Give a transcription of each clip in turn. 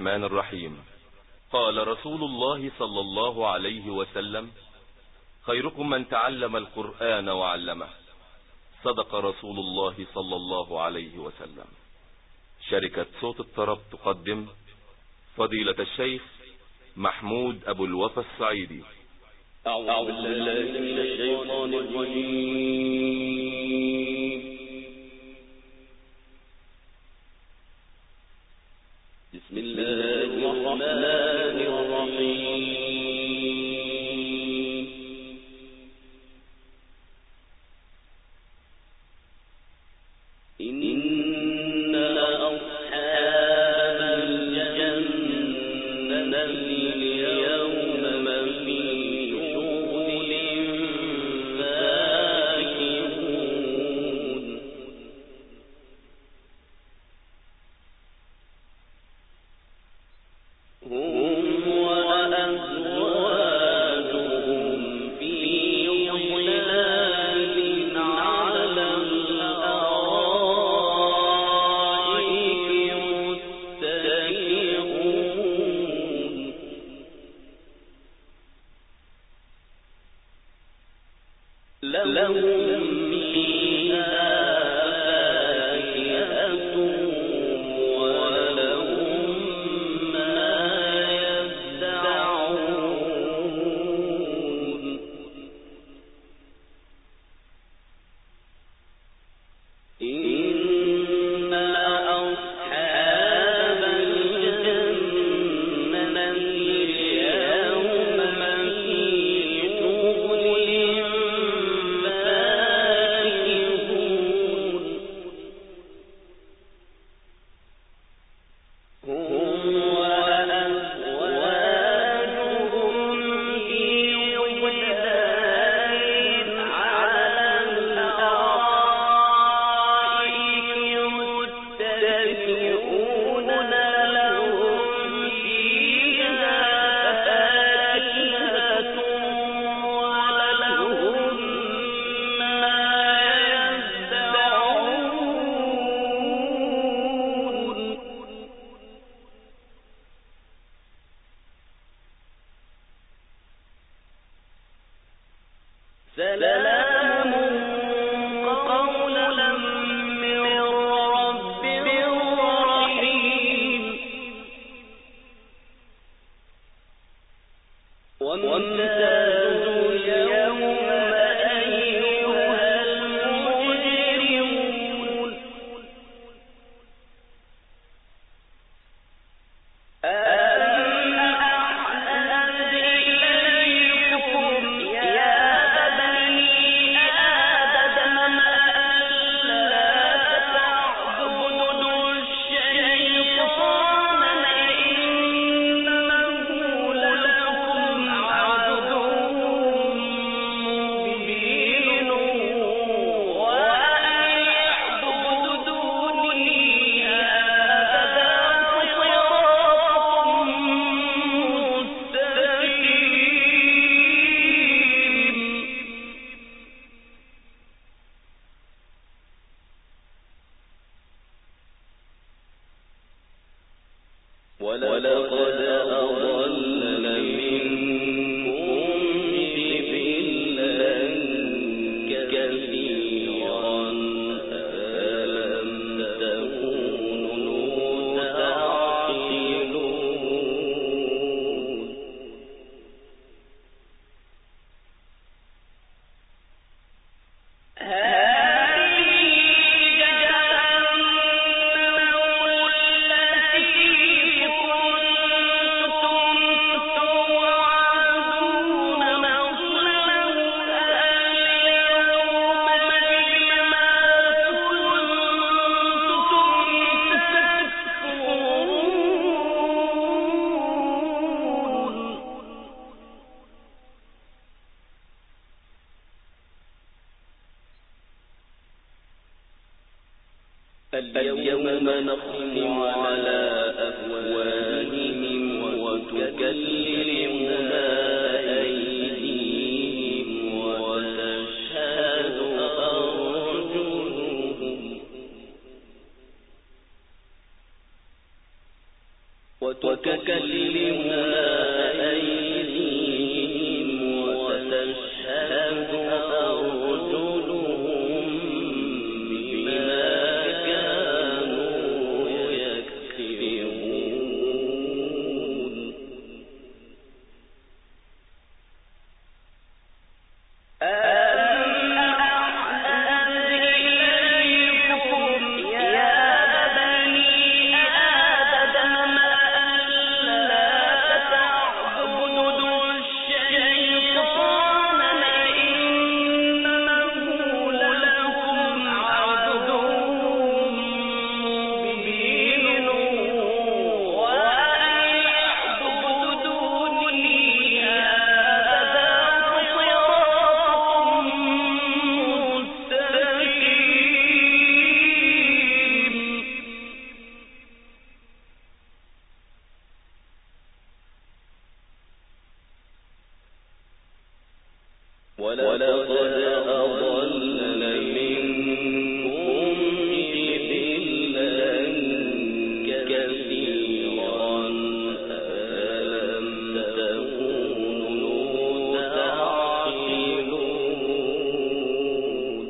الرحمن الرحيم. قال رسول الله صلى الله عليه وسلم: خيركم من تعلم القرآن وعلمه. صدق رسول الله صلى الله عليه وسلم. شركة صوت الطرب تقدم فضيلة الشيخ محمود أبو الوفا الصعيدي. أعوذ بالله من الشيطان الرجيم. بسم الله الرحمن الرحيم. إن أصحاب الجنة اليوم في شغل فاكهون. هم وأزواجهم في ظلال على الأرائك متكئون. لهم فيها فاكهة ولهم ما يدعون. إن أصحاب الجنة اليوم في شغل فاكهون. هم وأزواجهم في ظلال على الأرائك متكئون. لهم فيها فاكهة ولهم ما يدعون. سلام قولا من رب رحيم. وامتازوا اليوم أيها المجرمون. ألم أعهد إليكم يا بني آدم ألا تعبدوا الشيطان إنه لكم عدو مبين. وأن اعبدوني هذا صراط مستقيم. ولقد أضل منكم جبلا كثيرا أفلم تكونوا تعقلون. هذه جهنم التي كنتم توعدون نصلوها اليوم بما كنتم تكفرون. اليوم نختم على أفواههم وتكلمنا أيديهم وتشهد أرجلهم وتكلمنا أيديهم وتشهد أرجلهم بما كانوا يكسبون ولقد أضل منكم جبلا كثيرا أفلم تكونوا تعقلون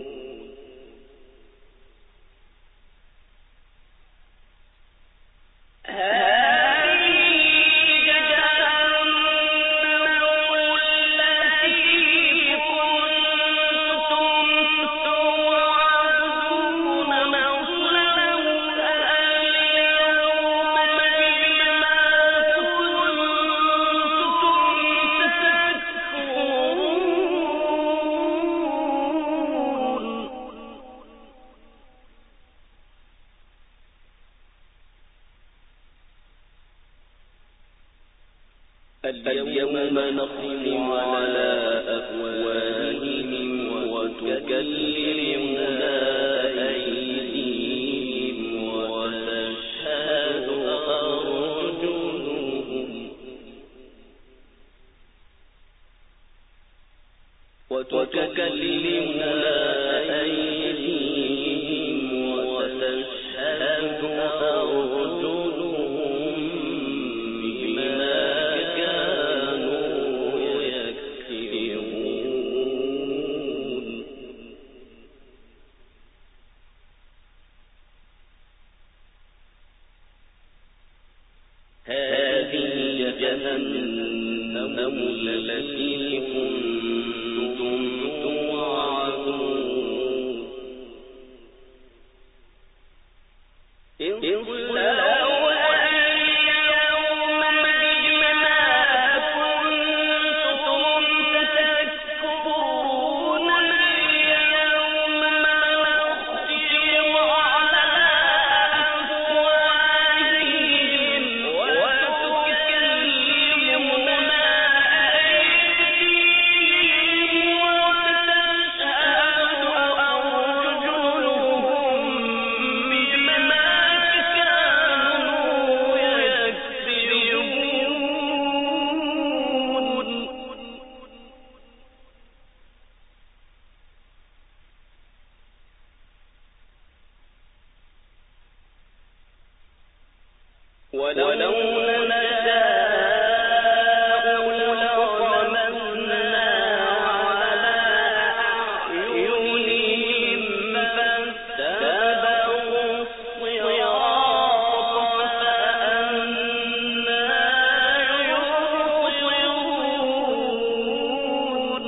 اليوم نختم على أفواههم وتكلمنا أيديهم وتشهد أرجلهم هذه جهنم التي كنتم توعدون ولو نشاء لطمسنا على أعينهم فاستبقوا الصراط فأنى يبصرون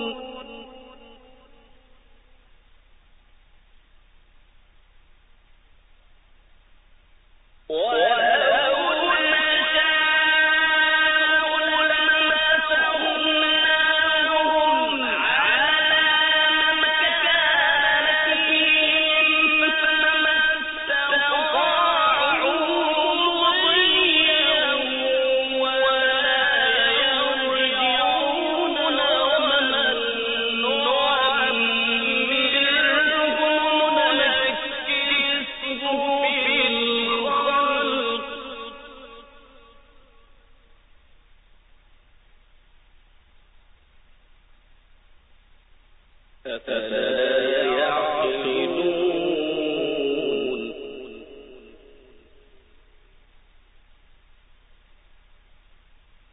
أفلا يعقلون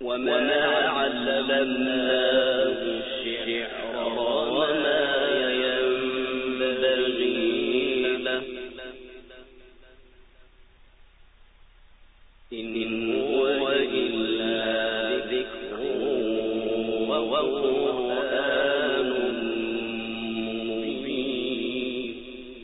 وما علمناه الشعر وما ينبغي له إن هو إلا ذكر وقرآن مبين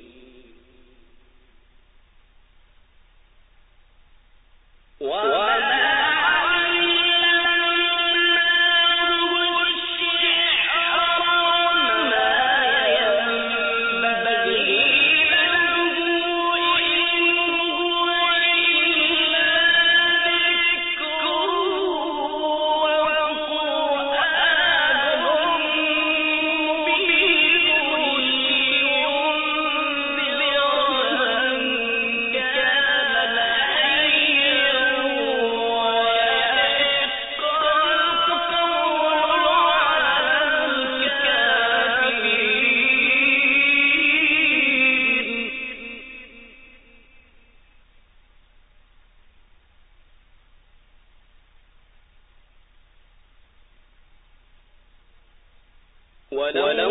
ولو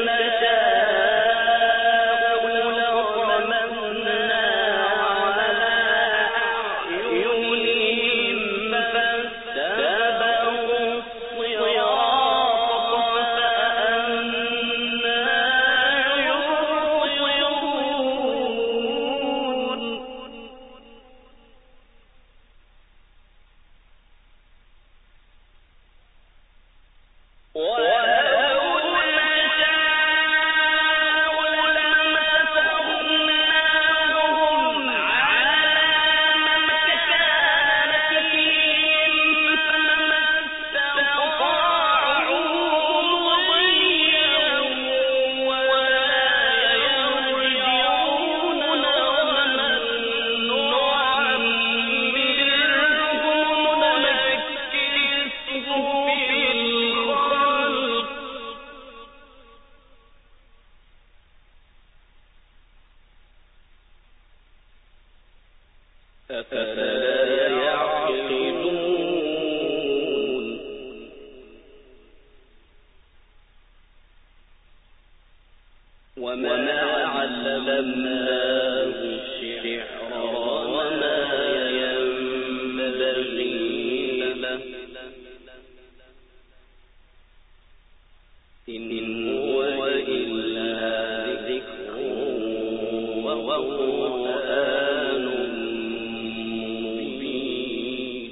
نشاء لطمسنا على أعينهم فاستبقوا الصراط فأنى يبصرون أفلا يعقلون وما علمناه الشعر وما ينبغي له إن هو إلا ذكر وقرآن مبين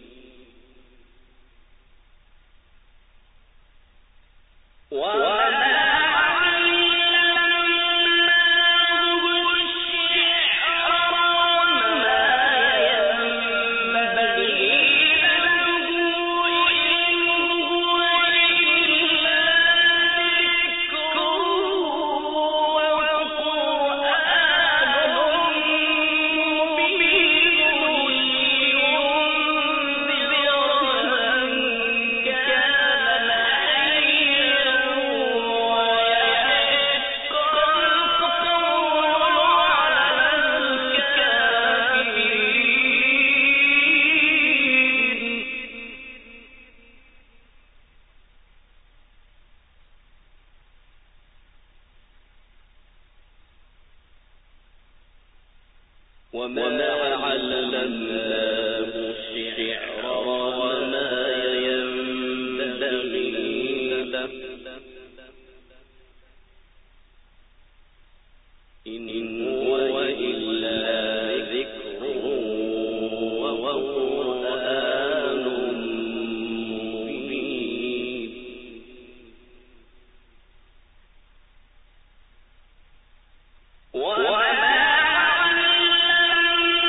وما علمناه الشعر وما ينبغي له إن هو إلا ذكر وقرآن مبين وما علمناه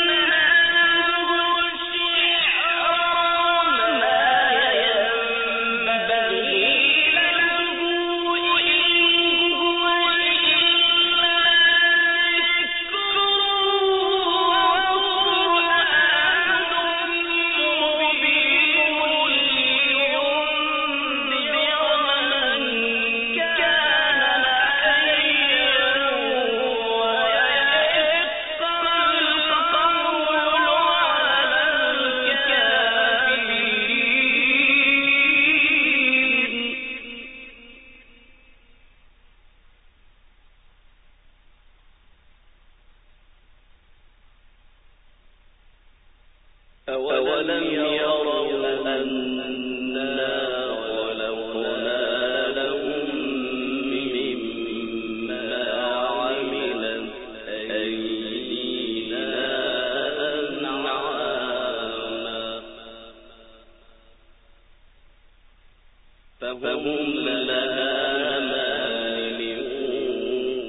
أولم يروا أنا خلقنا لهم مما عملت أيدينا أنعاما فهم لها مالكون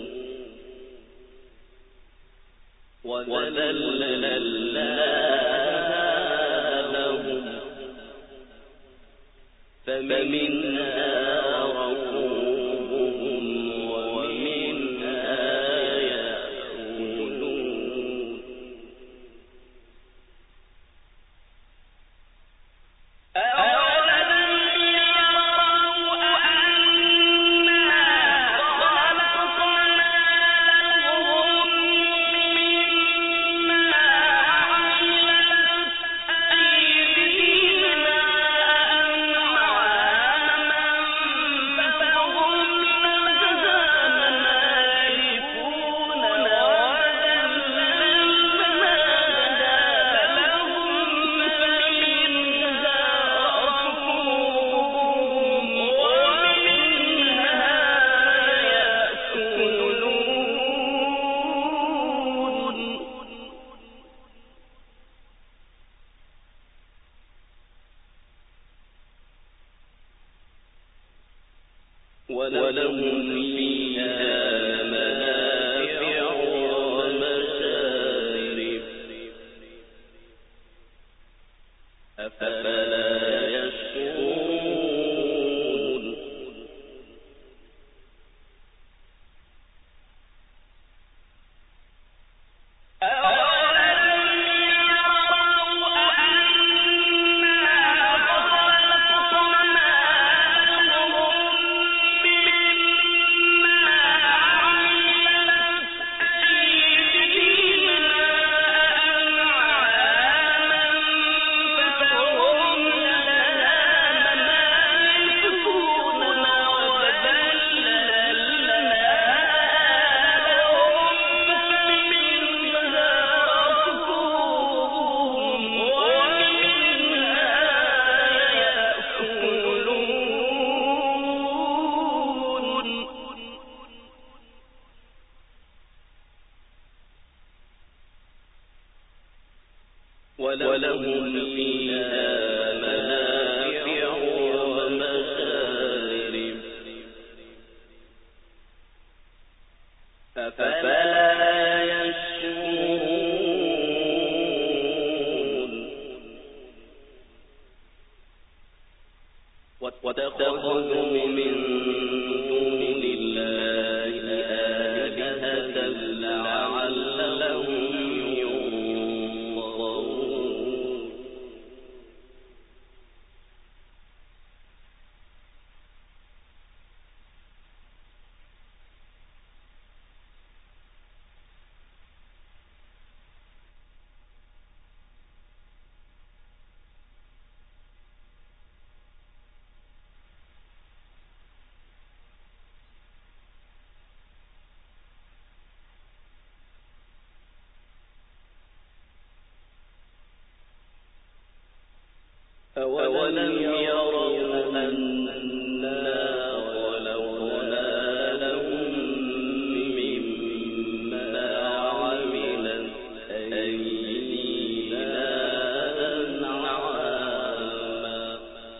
وذللناها لهم فمنها ركوبهم ومنها يأكلون ولهم فيها منافع ومشارب أفلا يشكرون ولهم فيها منافع ومشارب أفلا يشكرون واتخذوا من دون الله آلهة لعلهم أولم يروا أنا خلقنا لهم مما عملت أيدينا أنعاما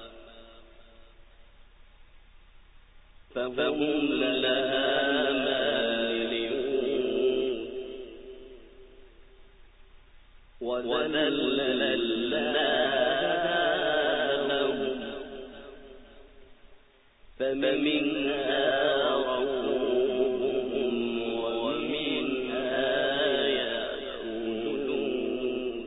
فهم لها مالكون وذللناها فمنها ركوبهم ومنها يأكلون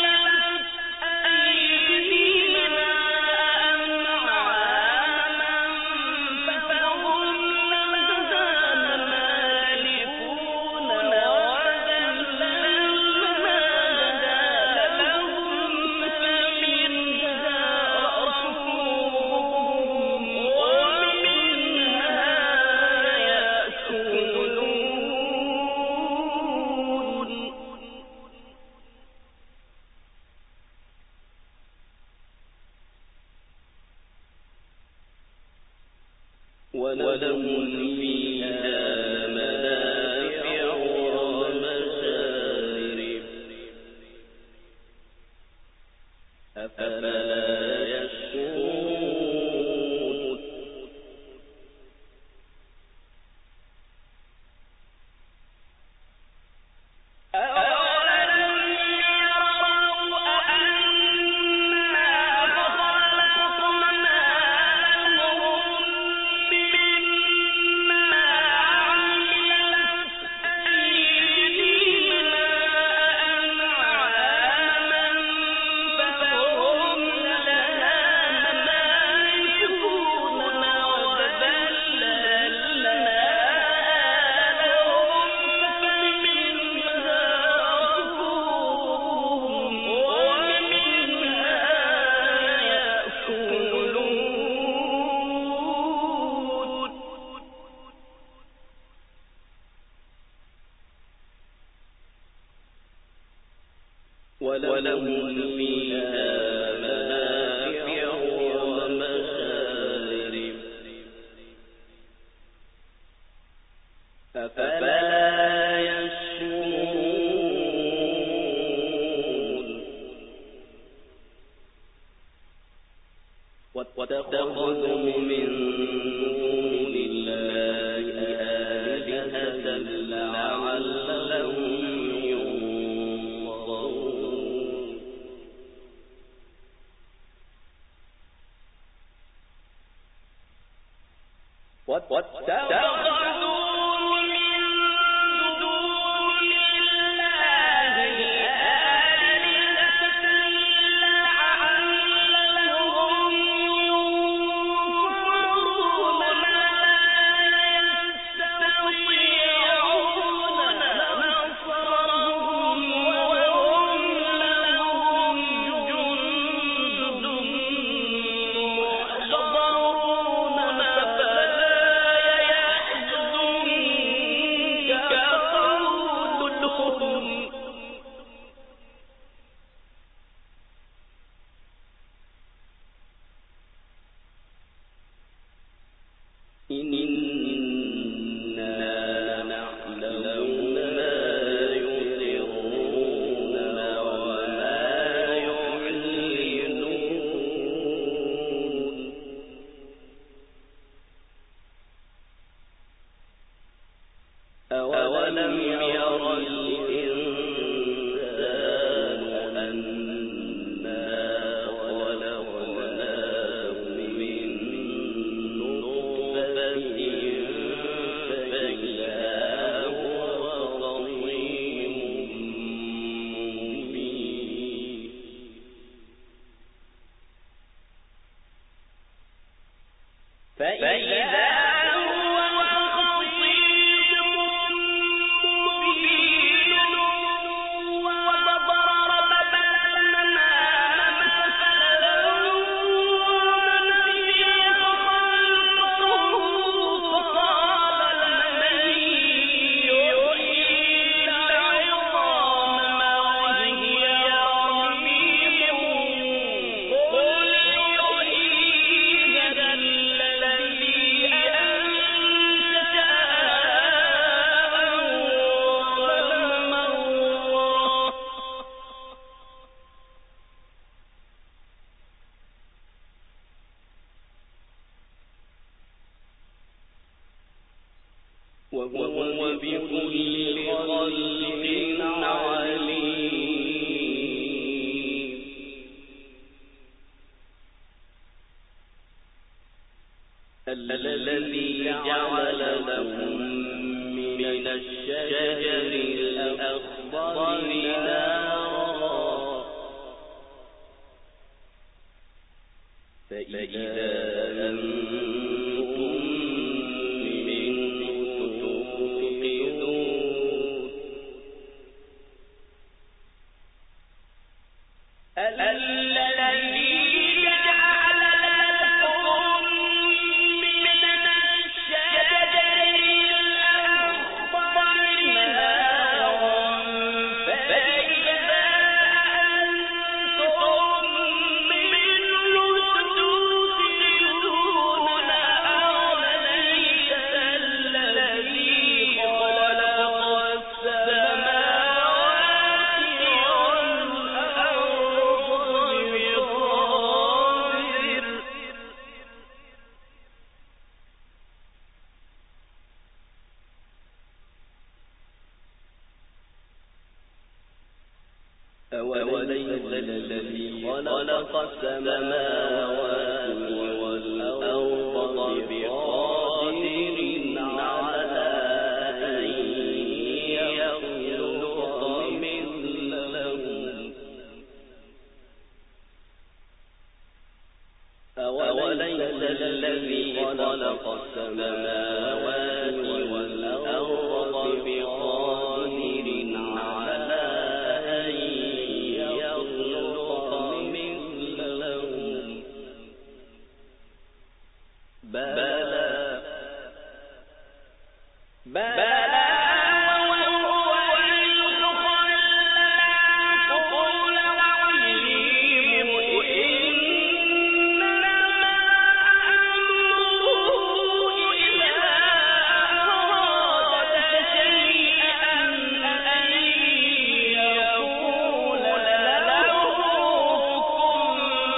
أيدينا أنعاما ولهم فيها منافع ومشارب أفلا يشكرون ولهم فيها منافع ومشارب أفلا يشكرون واتخذوا من دون الله آلهة لعلهم واتخذوا من دون الله آلهة لعلهم ينصرون ما يستطيعون نصرهم وهم لهم جند محضرون إنا نعلم ما يسرون وما يعلنون أولم ير الإنسان أنا خلقناه من نطفة فإذا هو خصيم مبين فإذا وهو بكل خلق عليم الذي جعل لكم من الشجر الأخضر نارا فإذا أنتم منه توقدون الذي جعل لكم من الشجر الأخضر نارا فإذا أنتم منه توقدون أوليس خلق السماوات والأرض بقادر على أن يخلق مثلهم أوليس الذي خلق السماوات والأرض بقادر على أن يخلق مثلهم بلى وهو الخلاق العليم إنما أمره إذا أراد شيئا أن يقول له كن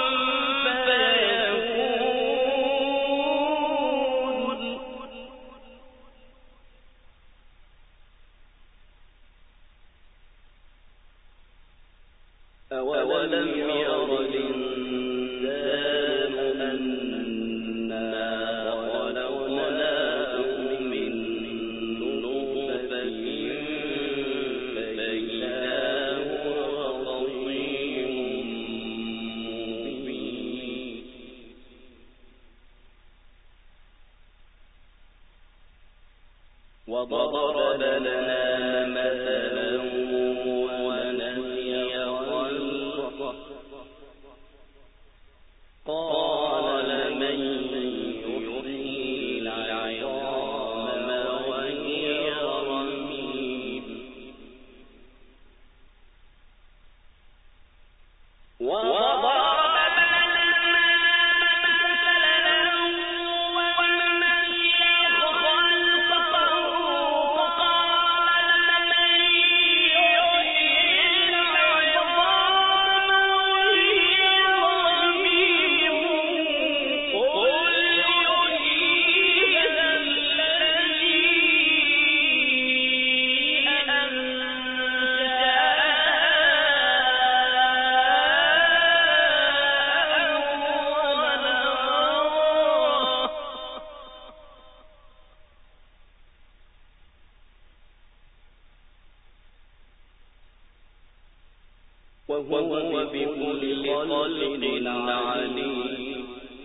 فيكون أولم ير الإنسان أنا خلقناه من نطفة فإذا هو خصيم مبين وضرب لنا مثلا ونسي خلقه قال من يحيي العظام وهي رميم وضرب لنا مثلا ونسي خلقه قال من يحيي العظام وهي رميم قل يحييها الذي وهو بكل خلق عليم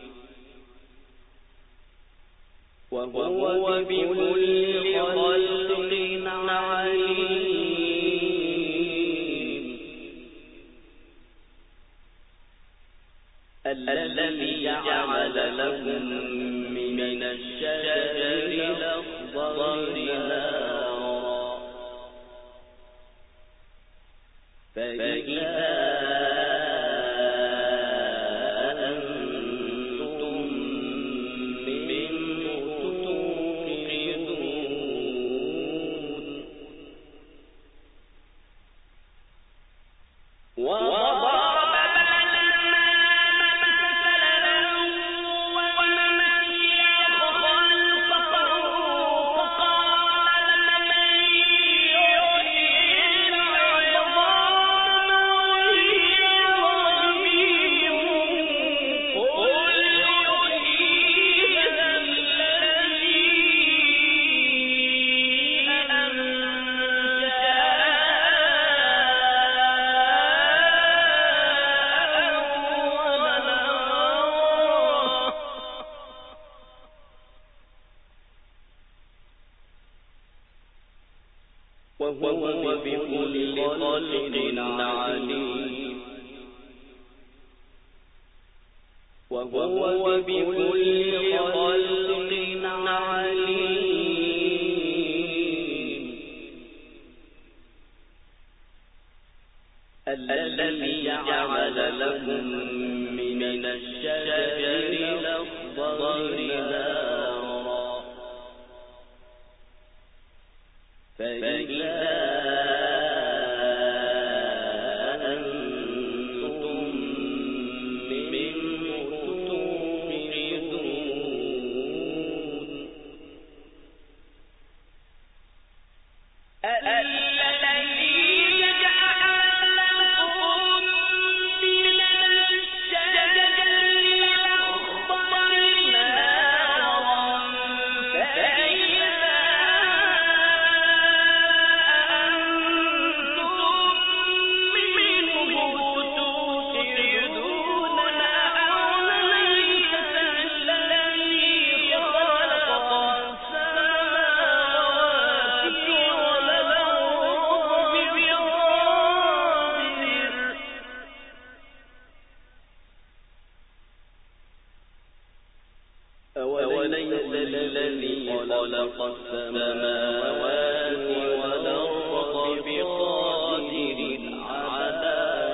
وهو بكل خلق عليم الذي جعل لكم من الشجر الأخضر نارا فإذا أنتم منه توقدون وضرب لنا مثلا ونسي خلقه قال من يحيي العظام وهي رميم قل يحييها الذي وهو بكل خلق عليم وهو بكل خلق عليم الذي جعل لكم من الشجر الأخضر نارا فإذا أنتم منه توقدون الذي جعل لكم من خلق السماوات والأرض بقادر على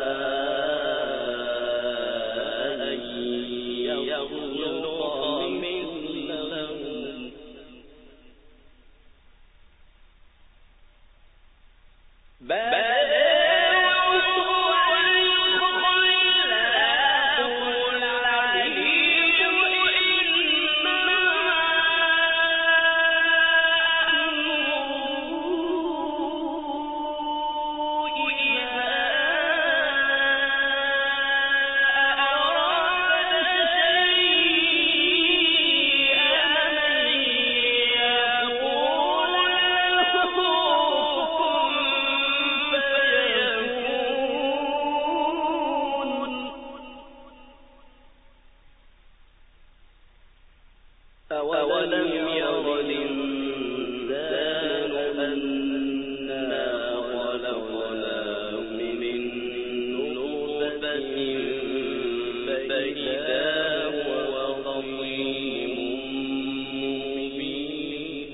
أن يخلق مثلهم أولم ير الإنسان أنا خلقناه من نطفة فإذا هو خصيم مبين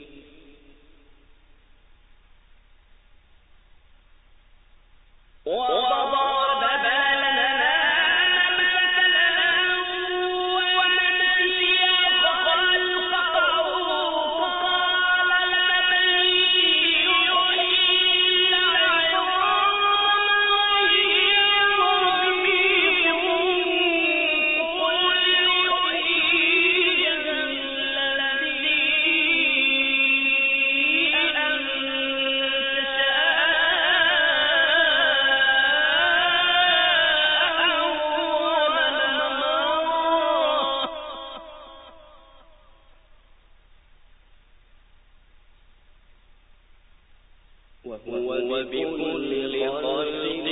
وهو بكل خلق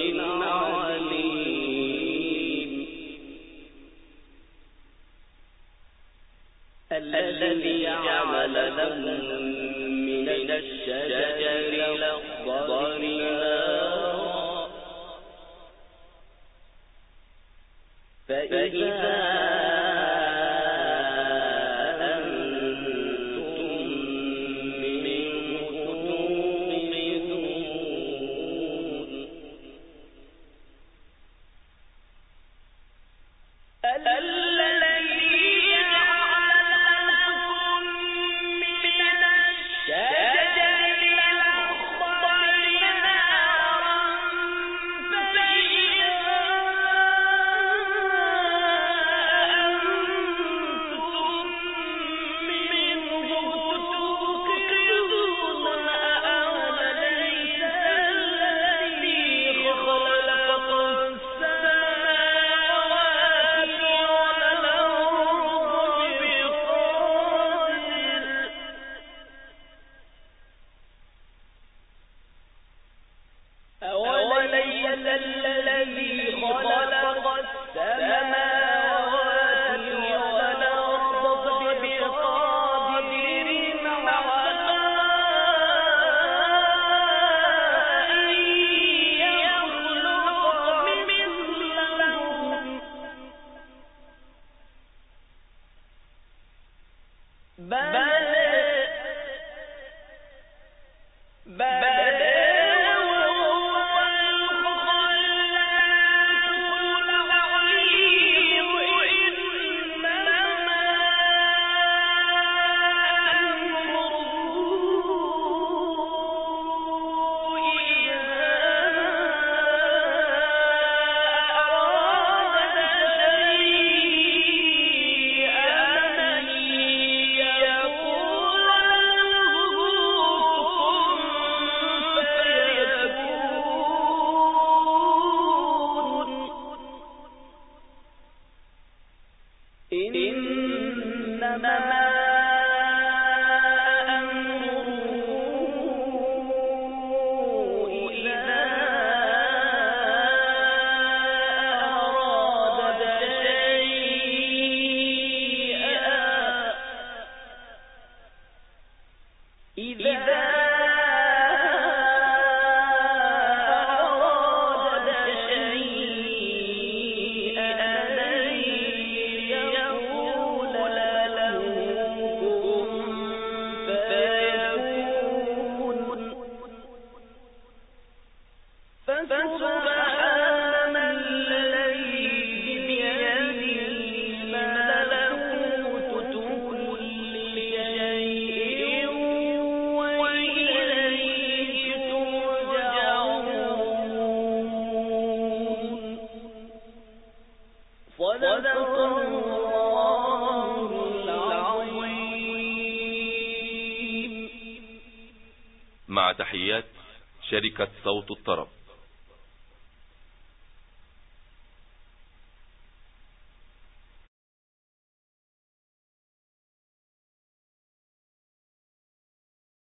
عليم الذي جعل لكم من الشجر الأخضر نارا فإذا صدق الله العظيم. مع تحيات شركة صوت الطرب.